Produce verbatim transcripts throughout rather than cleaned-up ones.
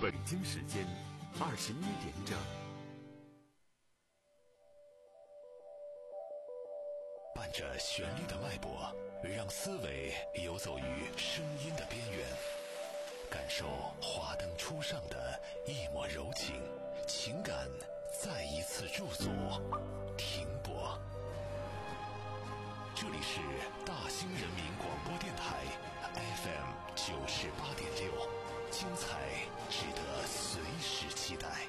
北京时间二十一点整。 伴着旋律的脉搏，让思维游走于声音的边缘，感受华灯初上的一抹柔情，情感再一次驻足停泊。这里是大兴人民广播电台 F M 九十八点六，精彩值得随时期待。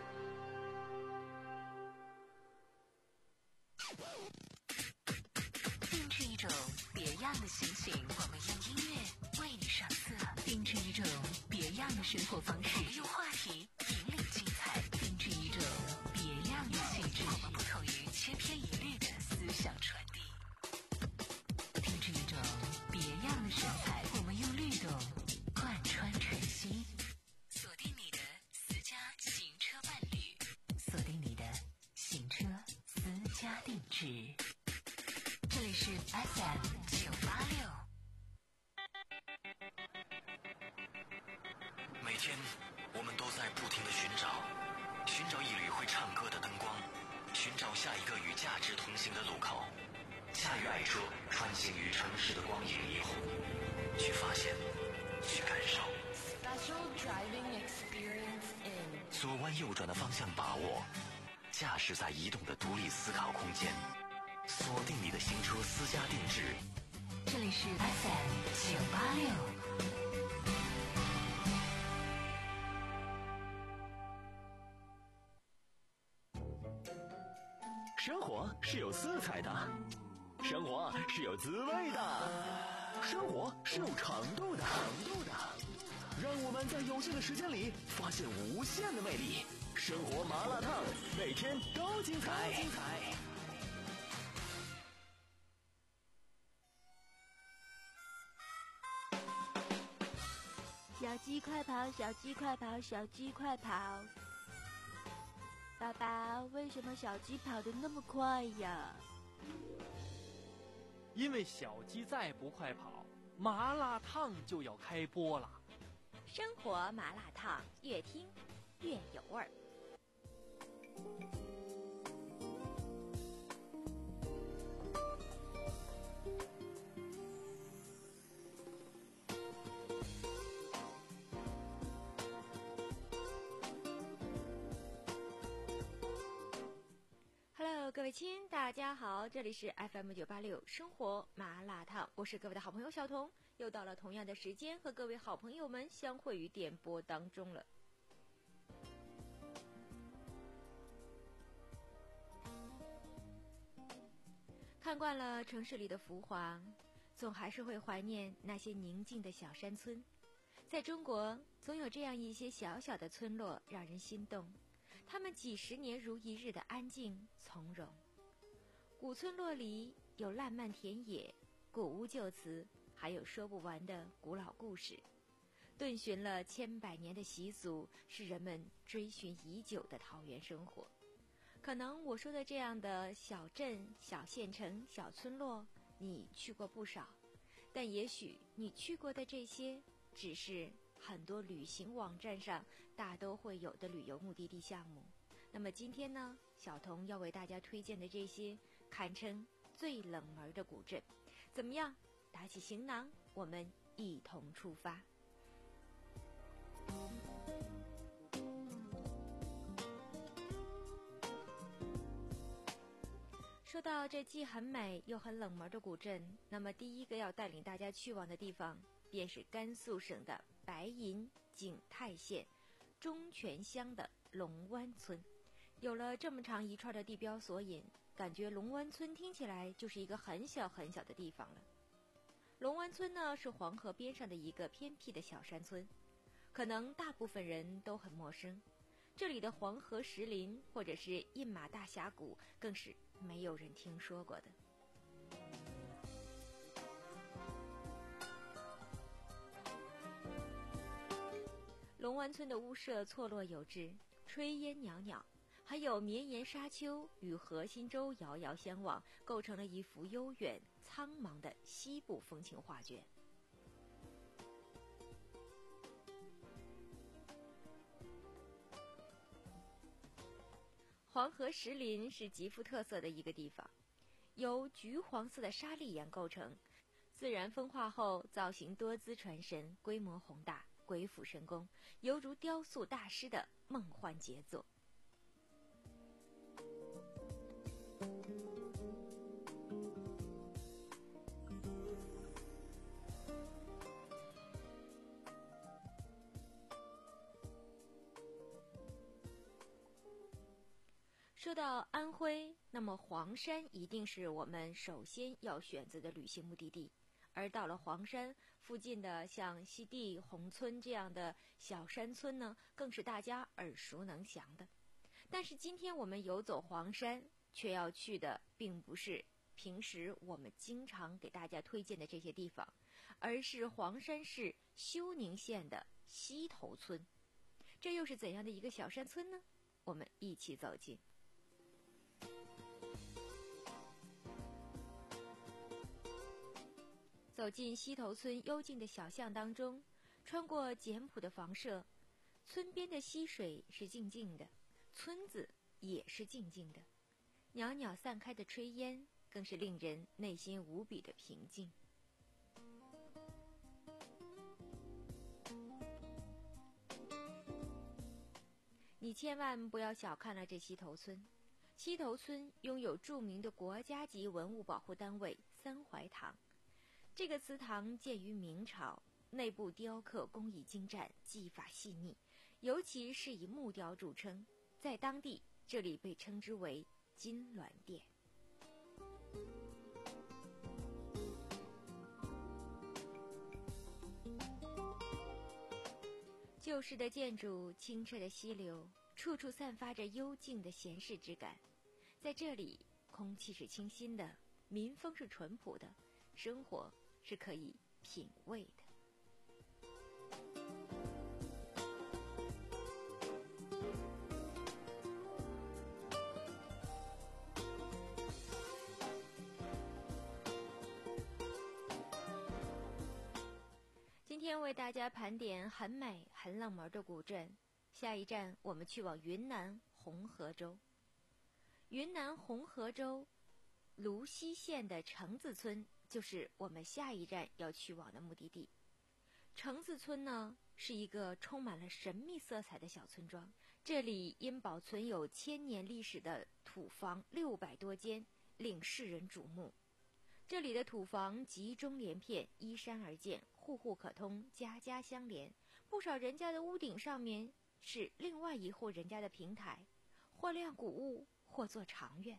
定制一种别样的心情，我们用音乐为你上色；定制一种别样的生活方式，我们用话题引领精彩；定制一种别样的气质，我们不同于千篇一律的思想传递；定制一种别样的神采，我们用律动贯穿晨曦。锁定你的私家行车伴侣，锁定你的行车私家定制。这里是 F M 九八六。 每天我们都在不停地寻找，寻找一缕会唱歌的灯光，寻找下一个与价值同行的路口，驾驭爱车穿行于城市的光影霓虹，去发现，去感受。 Special driving experience in 左弯右转的方向把握，驾驶在移动的独立思考空间，锁定你的新车私家定制。 这里是 F M 九八六。 生活是有色彩的，生活是有滋味的，生活是有长度的。长度的，让我们在有限的时间里发现无限的魅力。生活麻辣烫，每天都精彩。精彩。 小鸡快跑，小鸡快跑，小鸡快跑！爸爸，为什么小鸡跑得那么快呀？ 因为小鸡再不快跑，麻辣烫就要开播了。 生活麻辣烫，越听越有味儿。Hello， 各位亲，大家好，这里是 F M 九八六生活麻辣烫，我是各位的好朋友小彤，又到了同样的时间和各位好朋友们相会于电波当中了。看惯了城市里的浮华，总还是会怀念那些宁静的小山村。在中国，总有这样一些小小的村落让人心动，他们几十年如一日的安静从容。古村落里有烂漫田野、古屋旧词，还有说不完的古老故事，顿循了千百年的习俗，是人们追寻已久的桃源生活。可能我说的这样的小镇、小县城、小村落，你去过不少，但也许你去过的这些，只是很多旅行网站上大都会有的旅游目的地项目。那么今天呢，小彤要为大家推荐的这些堪称最冷门的古镇，怎么样？打起行囊，我们一同出发。说到这既很美又很冷门的古镇，那么第一个要带领大家去往的地方，便是甘肃省的白银景泰县中泉乡的龙湾村。有了这么长一串的地标索引，感觉龙湾村听起来就是一个很小很小的地方了。龙湾村呢，是黄河边上的一个偏僻的小山村，可能大部分人都很陌生。这里的黄河石林或者是印马大峡谷，更是没有人听说过的。龙湾村的屋舍错落有致，炊烟袅袅，还有绵延沙丘与河心洲遥遥相望，构成了一幅悠远苍茫的西部风情画卷。 黄河石林是极富特色的一个地方，由橘黄色的砂砾岩构成，自然风化后造型多姿传神，规模宏大，鬼斧神工，犹如雕塑大师的梦幻杰作。说到安徽，那么黄山一定是我们首先要选择的旅行目的地。而到了黄山附近的像西递、宏村这样的小山村呢，更是大家耳熟能详的。但是今天我们游走黄山，却要去的并不是平时我们经常给大家推荐的这些地方，而是黄山市休宁县的西头村。这又是怎样的一个小山村呢？我们一起走进。走进西头村幽静的小巷当中，穿过简朴的房舍，村边的溪水是静静的，村子也是静静的，袅袅散开的炊烟更是令人内心无比的平静。你千万不要小看了这西头村。西头村拥有著名的国家级文物保护单位三槐堂。这个祠堂建于明朝，内部雕刻工艺精湛，技法细腻，尤其是以木雕著称，在当地这里被称之为金銮殿。旧式的建筑，清澈的溪流，处处散发着幽静的闲适之感。在这里，空气是清新的，民风是淳朴的，生活是可以品味的。今天为大家盘点很美很冷门的古镇，下一站我们去往云南红河州。云南红河州芦溪县的橙子村就是我们下一站要去往的目的地。橙子村呢，是一个充满了神秘色彩的小村庄，这里因保存有千年历史的土房六百多间，令世人瞩目。这里的土房集中连片，依山而建，户户可通，家家相连。不少人家的屋顶上面是另外一户人家的平台，或晾谷物，或做长院。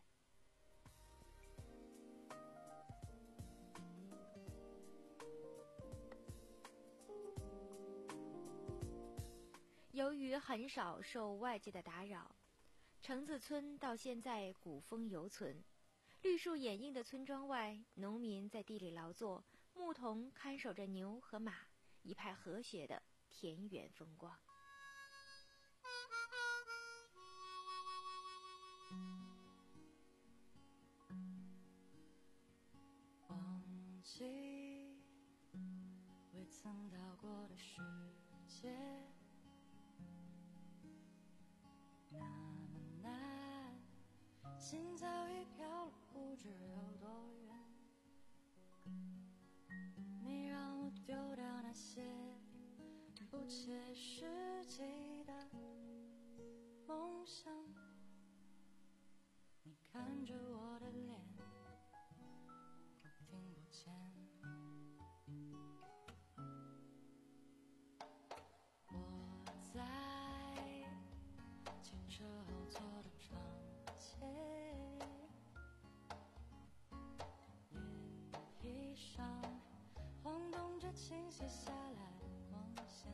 由于很少受外界的打扰，橙子村到现在古风犹存。绿树掩映的村庄外，农民在地里劳作，牧童看守着牛和马，一派和谐的田园风光。 忘记未曾到过的世界，那么难，心早已飘了不知有多远。你让我丢掉那些不切实际的梦想，你看着我的脸，我听不见。我在汽车后座的窗前，眼皮上晃动着倾泻下来的光线，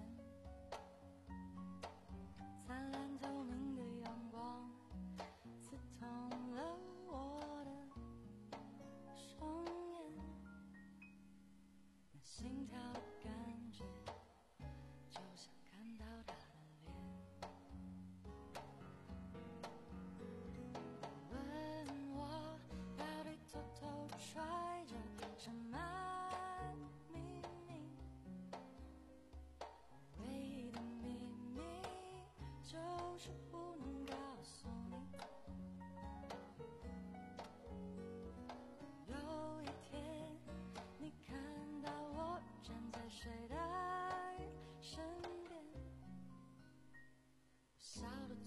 灿烂透明的阳光刺痛了我的双眼，那心跳的感觉就像看到他的脸。问我到底偷偷揣着什么秘密，唯一的秘密就是不能告诉你，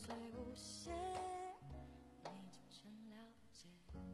最无邪，你渐渐了解。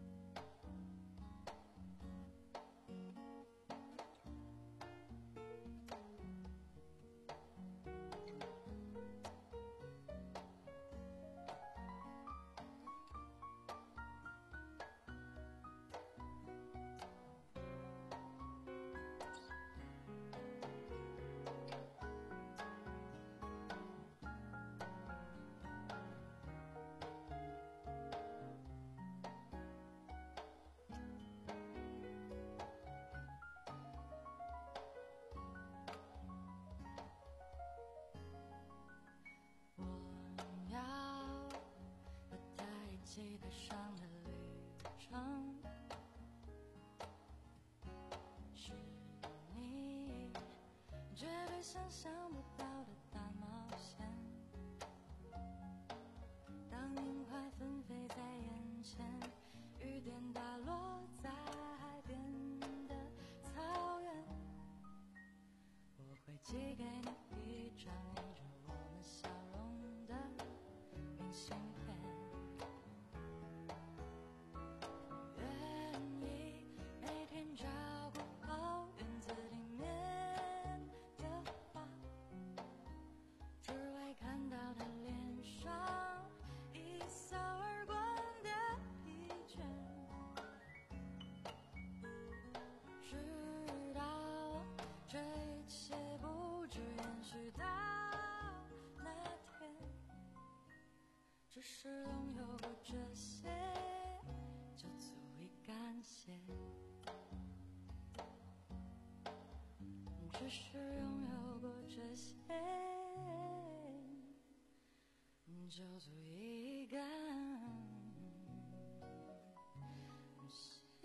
期待上的旅程，是你绝对想象不到的大冒险。当樱花纷飞在眼前，雨点打落在海边的草原，我会寄给你一张印着我们笑容的明信片。照顾好园子里面的花，只为看到他脸上一扫而光的疲倦，直到这一切不止延续到那天，只是拥有过这些就足以感谢，只是拥有过这些，就足以感谢。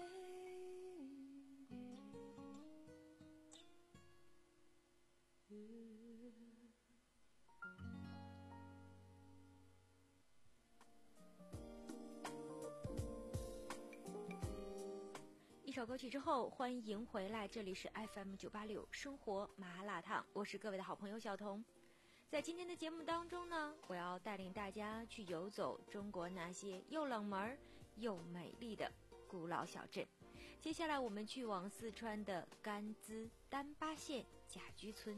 一首歌曲之后，欢迎回来，这里是 F M 九八六生活麻辣烫，我是各位的好朋友小彤。在今天的节目当中呢，我要带领大家去游走中国那些又冷门又美丽的古老小镇。接下来我们去往四川的甘孜丹巴县甲居村。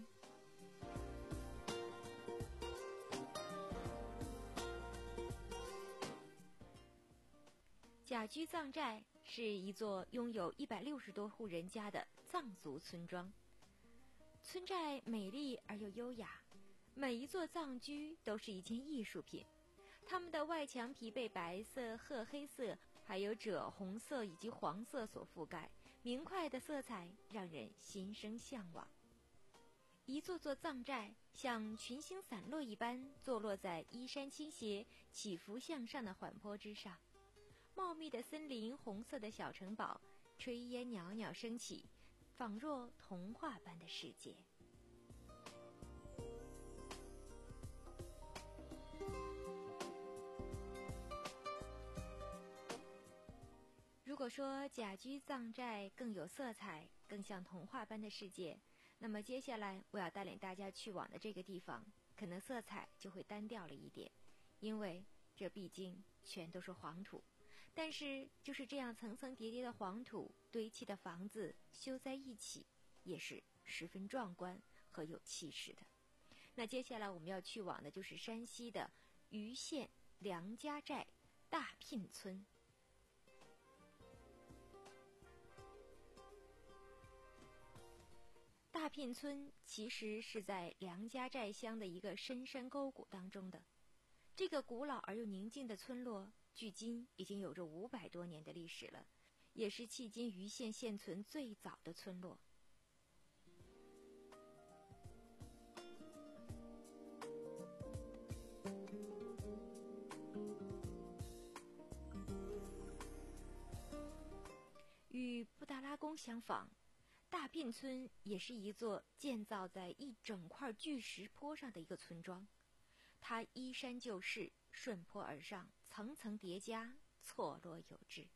甲居藏寨是一座拥有一百六十多户人家的藏族村庄，村寨美丽而又优雅，每一座藏居都是一件艺术品。它们的外墙皮被白色、褐黑色，还有赭红色以及黄色所覆盖，明快的色彩让人心生向往。一座座藏寨像群星散落一般，坐落在依山倾斜、起伏向上的缓坡之上。茂密的森林，红色的小城堡，炊烟袅袅升起，仿若童话般的世界。如果说甲居藏寨更有色彩，更像童话般的世界，那么接下来我要带领大家去往的这个地方，可能色彩就会单调了一点，因为这毕竟全都是黄土。但是就是这样层层叠叠的黄土堆砌的房子修在一起，也是十分壮观和有气势的。那接下来我们要去往的就是山西的盂县梁家寨大聘村。大聘村其实是在梁家寨乡的一个深山沟谷当中的，这个古老而又宁静的村落距今已经有着五百多年的历史了，也是迄今盂县现存最早的村落。与布达拉宫相仿，大聘村也是一座建造在一整块巨石坡上的一个村庄，它依山就势，顺坡而上，层层叠加，错落有致。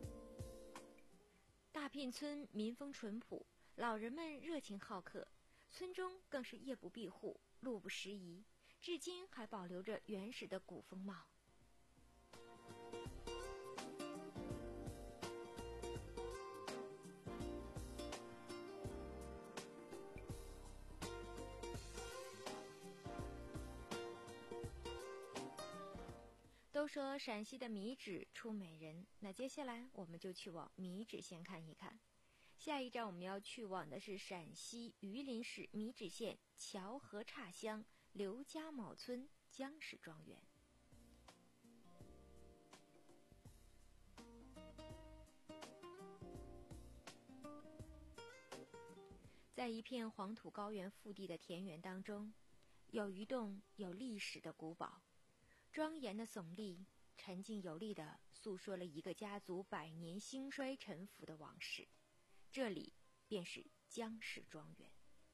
大聘村民风淳朴，老人们热情好客， 村中更是夜不闭户，路不拾遗，至今还保留着原始的古风貌。都说陕西的米脂出美人，那接下来我们就去往米脂县看一看。下一站我们要去往的是陕西榆林市米脂县乔河岔乡刘家卯村姜氏庄园。在一片黄土高原腹地的田园当中，有一栋有历史的古堡，庄严的耸立，沉静有力地诉说了一个家族百年兴衰沉浮的往事。这里便是姜氏庄园。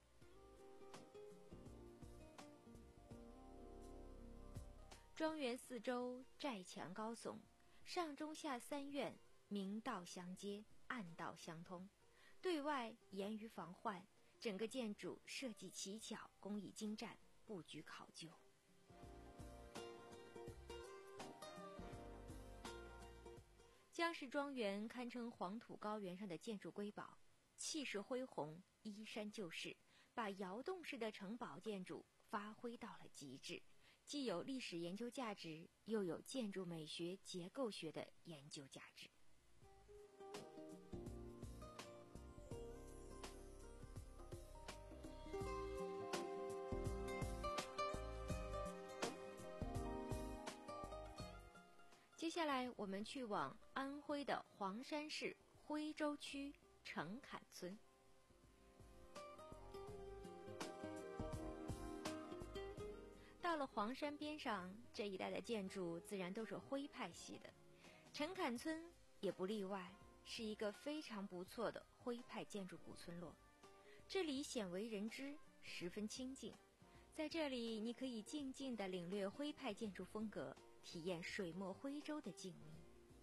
庄园四周寨墙高耸，上中下三院明道相接，暗道相通，对外严于防患，整个建筑设计奇巧，工艺精湛，布局考究。姜氏庄园堪称黄土高原上的建筑瑰宝，气势恢宏，依山就势，把窑洞式的城堡建筑发挥到了极致，既有历史研究价值，又有建筑美学结构学的研究价值。接下来我们去往安徽的黄山市徽州区城坎村。到了黄山边上，这一带的建筑自然都是徽派系的，城坎村也不例外，是一个非常不错的徽派建筑古村落。这里鲜为人知，十分清静，在这里你可以静静地领略徽派建筑风格，体验水墨徽州的静谧。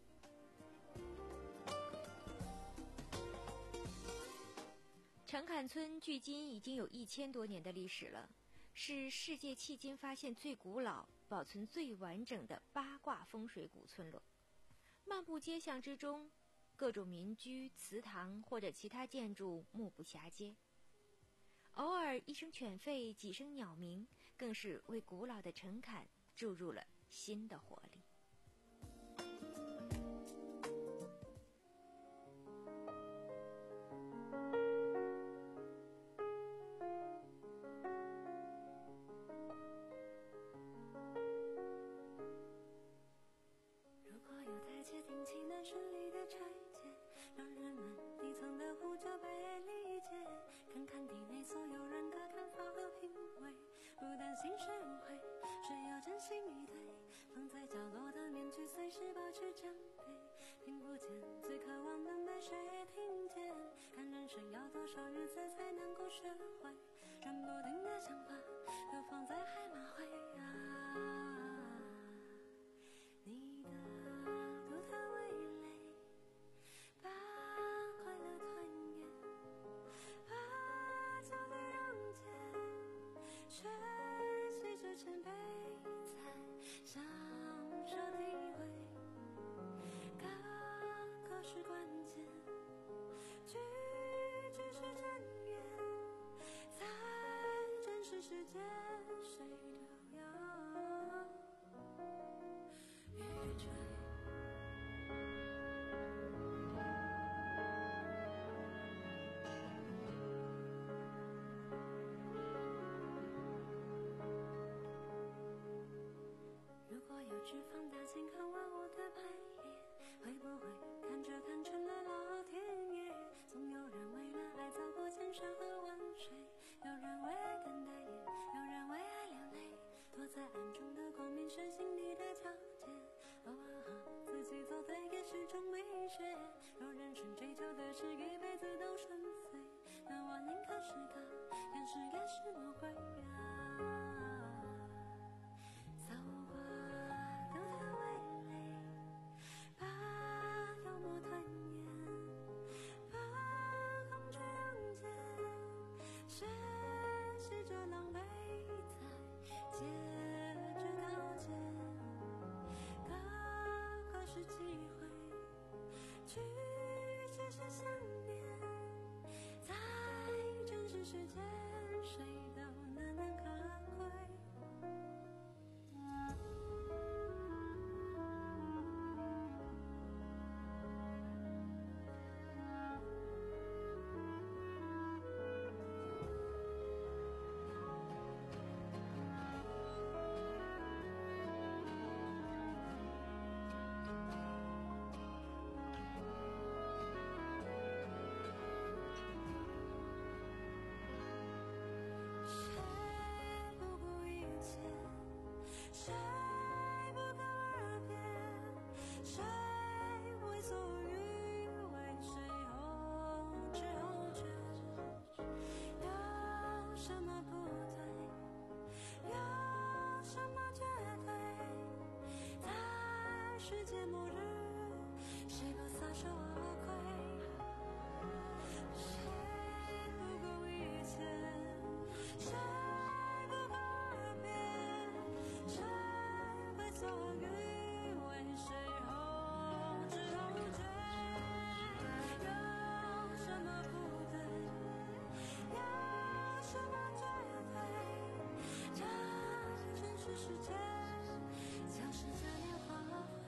城坎村距今已经有一千多年的历史了，是世界迄今发现最古老、保存最完整的八卦风水古村落。漫步街巷之中，各种民居、祠堂或者其他建筑目不暇接，偶尔一声犬吠，几声鸟鸣，更是为古老的城坎注入了新的活力。 如果有台阶顶起能顺利的拆解，让人们底层的呼救被理解，看看体内所有人的看法和品味，不担心谁误会，谁要真心以对，放在角落狼狈在街这条街，可可是机会去只是想念，在真实世界谁都难能可贵。谁不告而别？谁为所欲为？谁后知后觉？有什么不对？有什么绝对？在世界末日，谁不撒手而归？谁不顾一切？谁不告而别？谁为所欲为？谁后知后觉？有什么不对？有什么绝对？这真实世界像是在拈花灰。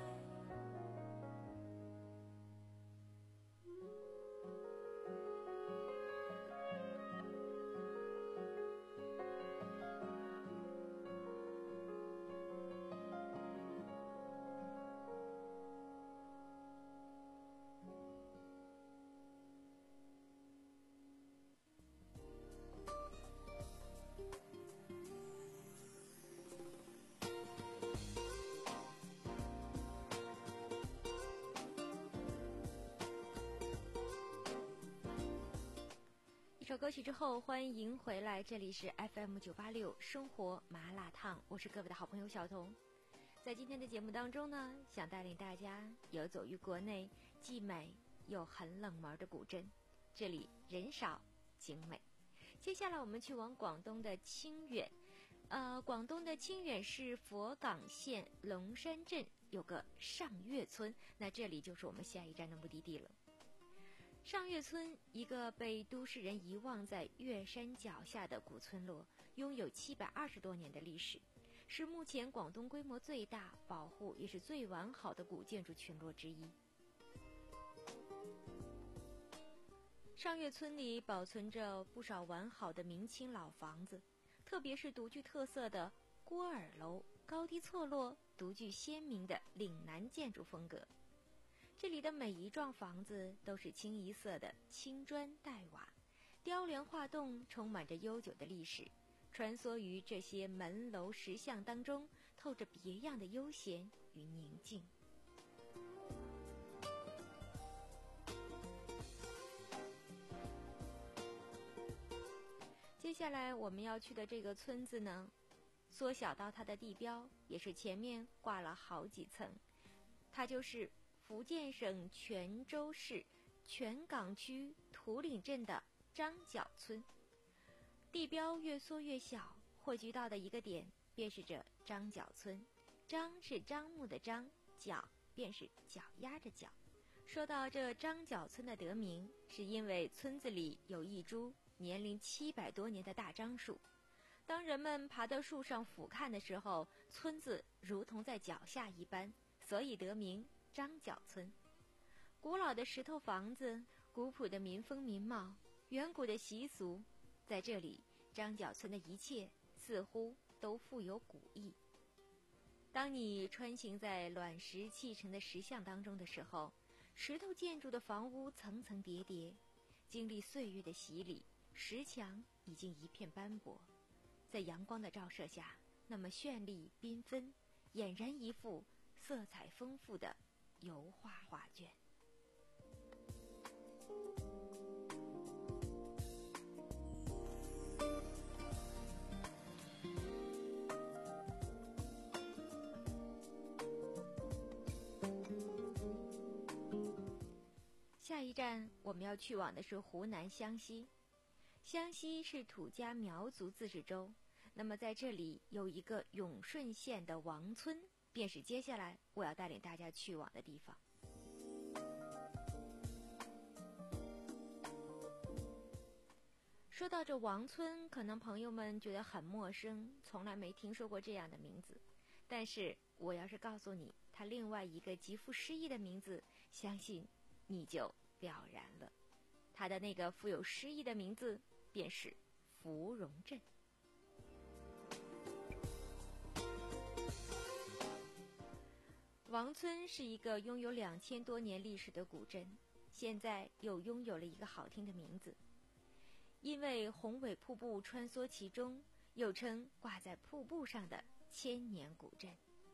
一首歌曲之后，欢迎回来，这里是 F M 九八六生活麻辣烫，我是各位的好朋友小彤。在今天的节目当中呢，想带领大家游走于国内既美又很冷门的古镇，这里人少景美。接下来我们去往广东的清远，呃，广东的清远市佛冈县龙山镇有个上月村，那这里就是我们下一站的目的地了。上月村，一个被都市人遗忘在月山脚下的古村落，拥有七百二十多年的历史，是目前广东规模最大、保护也是最完好的古建筑群落之一。上月村里保存着不少完好的明清老房子，特别是独具特色的郭尔楼，高低错落，独具鲜明的岭南建筑风格。这里的每一幢房子都是清一色的青砖黛瓦，雕梁画栋，充满着悠久的历史。穿梭于这些门楼石像当中，透着别样的悠闲与宁静。接下来我们要去的这个村子呢，缩小到它的地标也是前面挂了好几层，它就是福建省泉州市泉港区土岭镇的张角村。地标越缩越小，汇聚到的一个点便是这张角村。张是张木的张，角便是脚丫的脚。说到这张角村的得名，是因为村子里有一株年龄七百多年的大樟树，当人们爬到树上俯瞰的时候，村子如同在脚下一般，所以得名张角村。古老的石头房子，古朴的民风民貌，远古的习俗，在这里张角村的一切似乎都富有古意。当你穿行在卵石砌成的石像当中的时候，石头建筑的房屋层层叠叠，经历岁月的洗礼，石墙已经一片斑驳，在阳光的照射下，那么绚丽缤纷，俨然一幅色彩丰富的油画画卷。下一站我们要去往的是湖南湘西。 湘西是土家苗族自治州，那么在这里有一个永顺县的王村，便是接下来我要带领大家去往的地方。说到这王村，可能朋友们觉得很陌生，从来没听说过这样的名字。但是我要是告诉你它另外一个极富诗意的名字，相信你就了然了。它的那个富有诗意的名字便是芙蓉镇。王村是一个拥有两千多年历史的古镇，现在又拥有了一个好听的名字。因为宏伟瀑布穿梭其中，又称挂在瀑布上的千年古镇。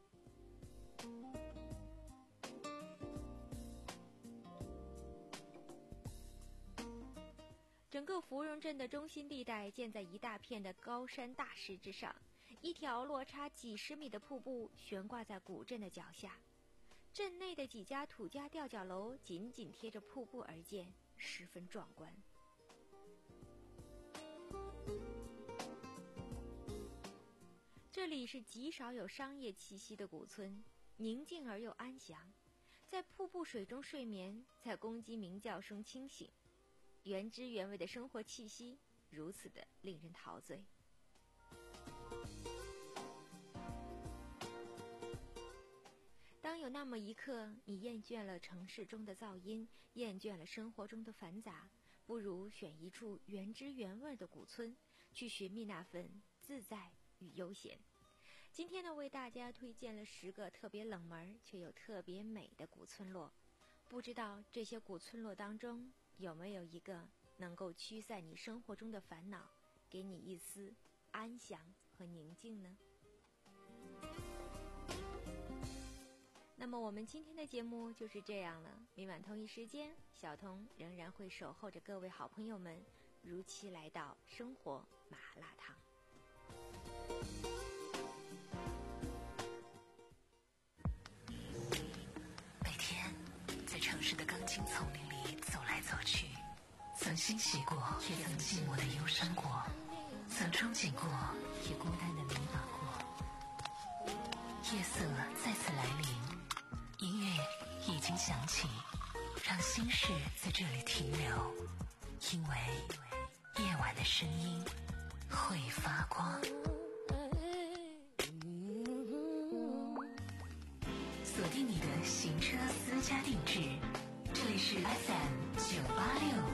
整个芙蓉镇的中心地带建在一大片的高山大石之上，一条落差几十米的瀑布悬挂在古镇的脚下，镇内的几家土家吊脚楼紧紧贴着瀑布而建，十分壮观。这里是极少有商业气息的古村，宁静而又安详，在瀑布水中睡眠，在公鸡鸣叫声清醒，原汁原味的生活气息如此的令人陶醉。当有那么一刻，你厌倦了城市中的噪音，厌倦了生活中的繁杂，不如选一处原汁原味的古村，去寻觅那份自在与悠闲。今天呢，为大家推荐了十个特别冷门却又特别美的古村落。不知道这些古村落当中有没有一个能够驱散你生活中的烦恼，给你一丝安详和宁静呢？那么我们今天的节目就是这样了，明晚同一时间，小彤仍然会守候着各位好朋友们，如期来到生活麻辣烫。 每天在城市的钢筋丛林里走来走去，曾欣喜过，也曾寂寞的忧伤过，曾憧憬过，也孤单的迷茫过。夜色再次来临，音乐已经响起，让心事在这里停留，因为夜晚的声音会发光。锁定你的行车私家定制，这里是 F M 九八六。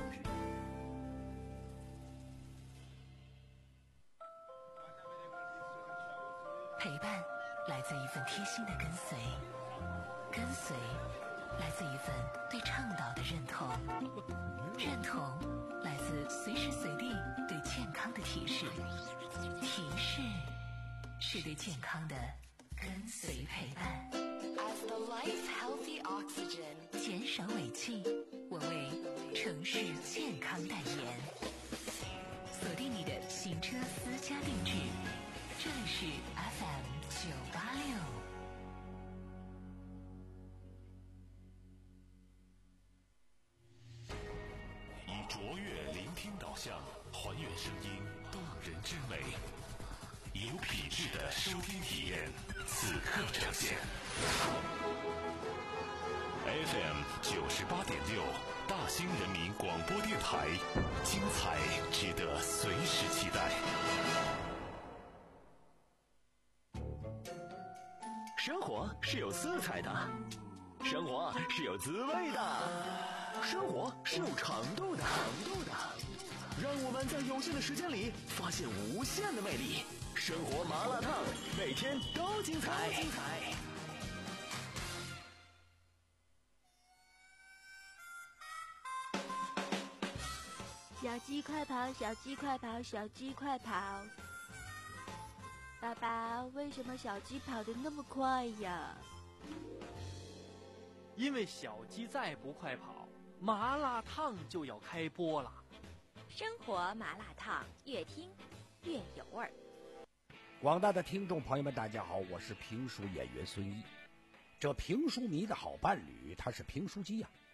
陪伴来自一份贴心的跟随，跟随来自一份对倡导的认同，认同来自随时随地对健康的提示，提示是对健康的跟随陪伴。 As the life healthy oxygen， 减少尾气，我为城市健康代言。锁定你的行车私家定制，这里是 F M 九八六。 以卓越聆听导向，还原声音动人之美，有品质的收听体验，此刻呈现。F M 九十八点六，大兴人民广播电台，精彩值得随时期待。 生活是有色彩的，生活是有滋味的，生活是有长度的，长度的。让我们在有限的时间里发现无限的魅力。生活麻辣烫，每天都精彩。精彩。 小鸡快跑，小鸡快跑，小鸡快跑！爸爸，为什么小鸡跑得那么快呀？ 因为小鸡再不快跑，麻辣烫就要开播了。 生活麻辣烫，越听越有味儿。 广大的听众朋友们，大家好，我是评书演员孙一。这评书迷的好伴侣，他是评书机呀、啊。